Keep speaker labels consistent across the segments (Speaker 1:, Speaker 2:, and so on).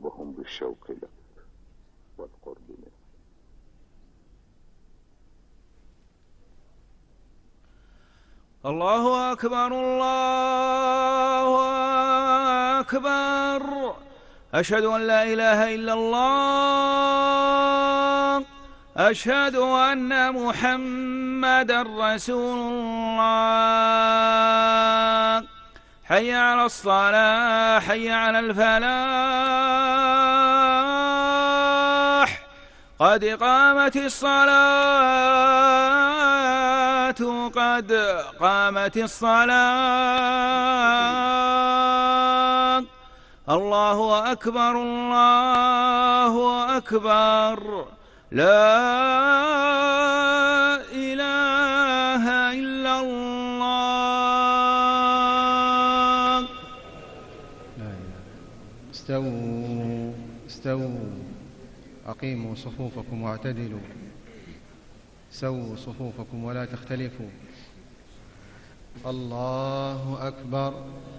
Speaker 1: قلوبهم بالشوق لك والقرب منك.
Speaker 2: الله أكبر الله أكبر. أشهد أن لا إله إلا الله. أشهد أن محمدا رسول الله. حي على الصلاة، حي على الفلاح، قد قامت الصلاة، قد قامت الصلاة. الله أكبر الله أكبر. لا إله إلا الله.
Speaker 3: لا إله. استووا استووا، أقيموا صفوفكم واعتدلوا، سووا صفوفكم ولا تختلفوا. الله أكبر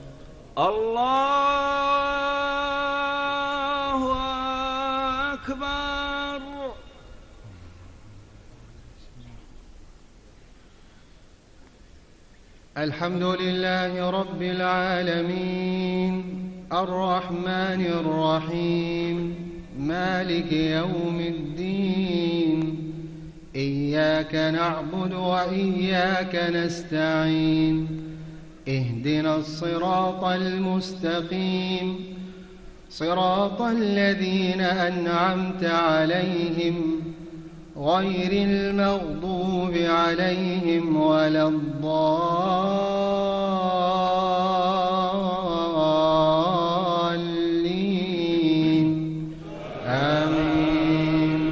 Speaker 2: الله أكبر.
Speaker 3: الحمد لله رب العالمين، الرحمن الرحيم، مالك يوم الدين. إياك نعبد وإياك نستعين، اهدنا الصراط المستقيم، صراط الذين أنعمت عليهم غير المغضوب عليهم ولا الضالين. آمين.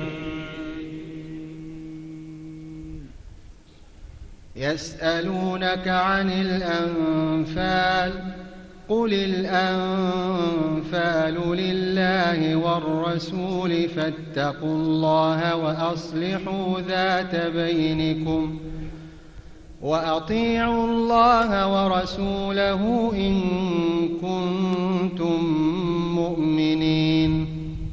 Speaker 3: يسألونك عن الأنفال، قل الأنفال لله والرسول فاتقوا الله وأصلحوا ذات بينكم، وأطيعوا الله ورسوله إن كنتم مؤمنين.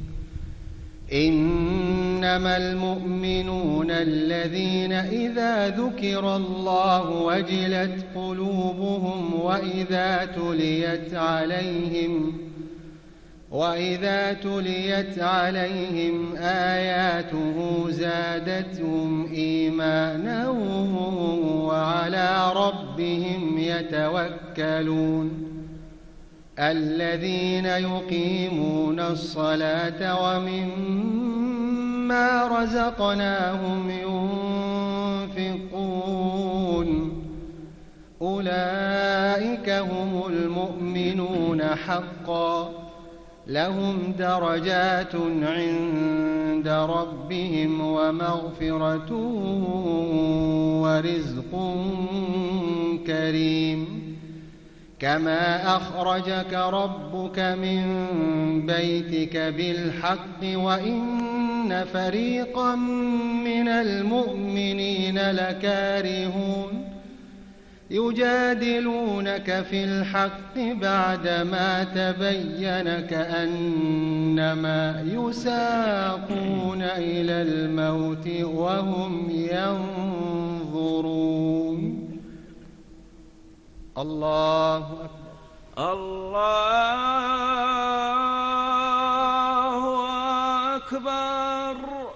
Speaker 3: إنما المؤمنون الذين إذا ذكر الله وجلت قلوبهم وإذا تليت عليهم آياته زادتهم إيمانا وعلى ربهم يتوكلون. الذين يقيمون الصلاة ومما رزقناهم ينفقون، أولئك هم المؤمنون حقا، لهم درجات عند ربهم ومغفرة ورزق كريم. كما أخرجك ربك من بيتك بالحق وإن فريقا من المؤمنين لكارهون، يجادلونك في الحق بعدما تبين كأنما يساقون إلى الموت وهم ينظرون. الله أكبر
Speaker 2: الله أكبر.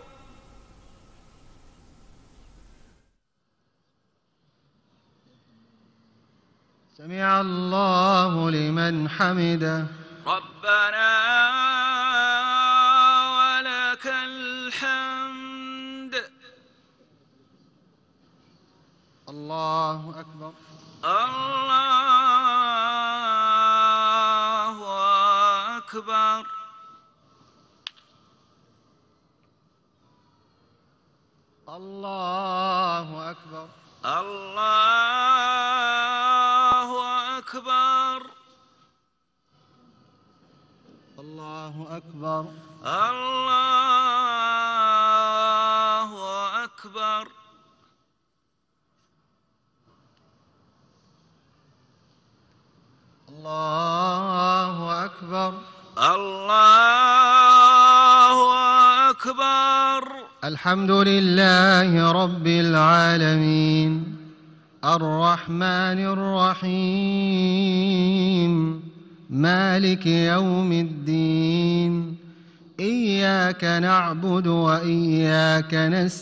Speaker 3: سمع الله لمن حمده.
Speaker 2: ربنا ولك الحمد.
Speaker 3: الله أكبر
Speaker 2: الله أكبر.
Speaker 3: الله أكبر
Speaker 2: الله أكبر.
Speaker 3: الله أكبر
Speaker 2: الله أكبر.
Speaker 3: الله أكبر.
Speaker 2: الله
Speaker 3: الحمد لله رب العالمين الرحمن الرحيم مالك يوم الدين إياك نعبد وإياك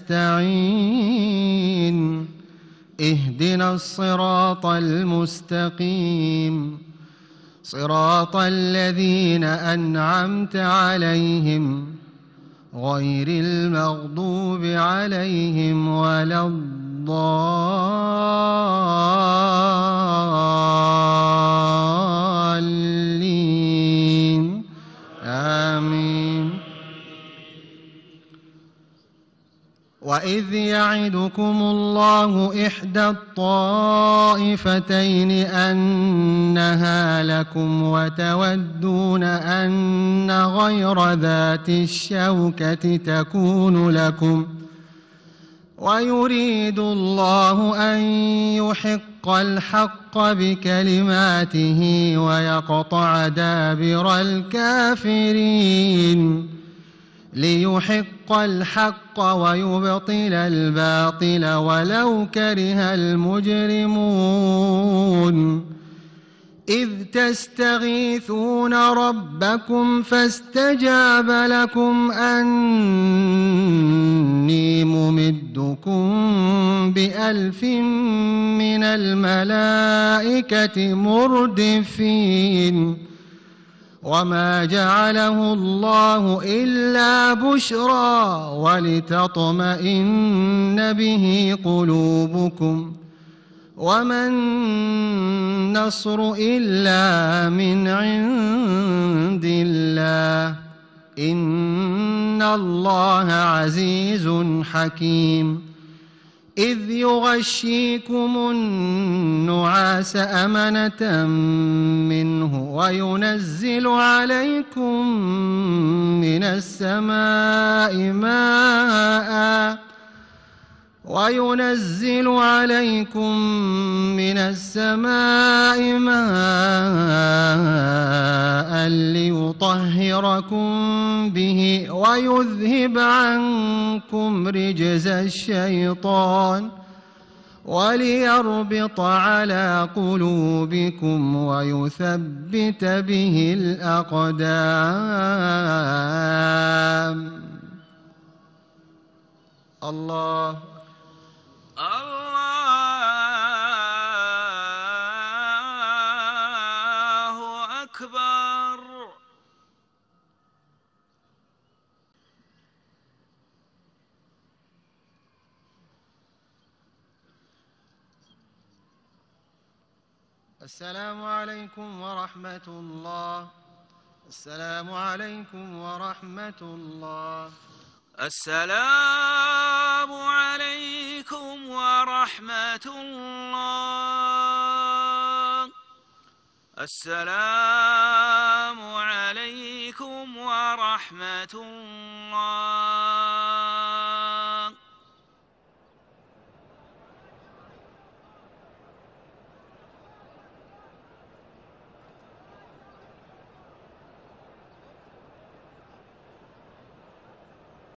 Speaker 3: نستعين اهدنا الصراط المستقيم صراط الذين أنعمت عليهم غير المغضوب عليهم ولا الضالين آمين. وإذ يعدكم الله إحدى الطائفتين أنها لكم وتودون أن غير ذات الشوكة تكون لكم ويريد الله أن يحق الحق بكلماته ويقطع دابر الكافرين ليحق الحق ويبطل الباطل ولو كره المجرمون. إذ تستغيثون ربكم فاستجاب لكم أني ممدكم ب1000 من الملائكة مردفين وما جعله الله إلا بشرى ولتطمئن به قلوبكم وما النصر إلا من عند الله إن الله عزيز حكيم. إذ يغشيكم النعاس أمنة منه وينزل عليكم من السماء ماء ليطهركم به ويذهب عنكم رجز الشيطان وليربط على قلوبكم ويثبت به الأقدام. الله
Speaker 2: أكبر.
Speaker 3: السلام عليكم ورحمة الله. السلام عليكم ورحمة الله.
Speaker 2: السلام عليكم ورحمة الله. السلام عليكم ورحمة الله.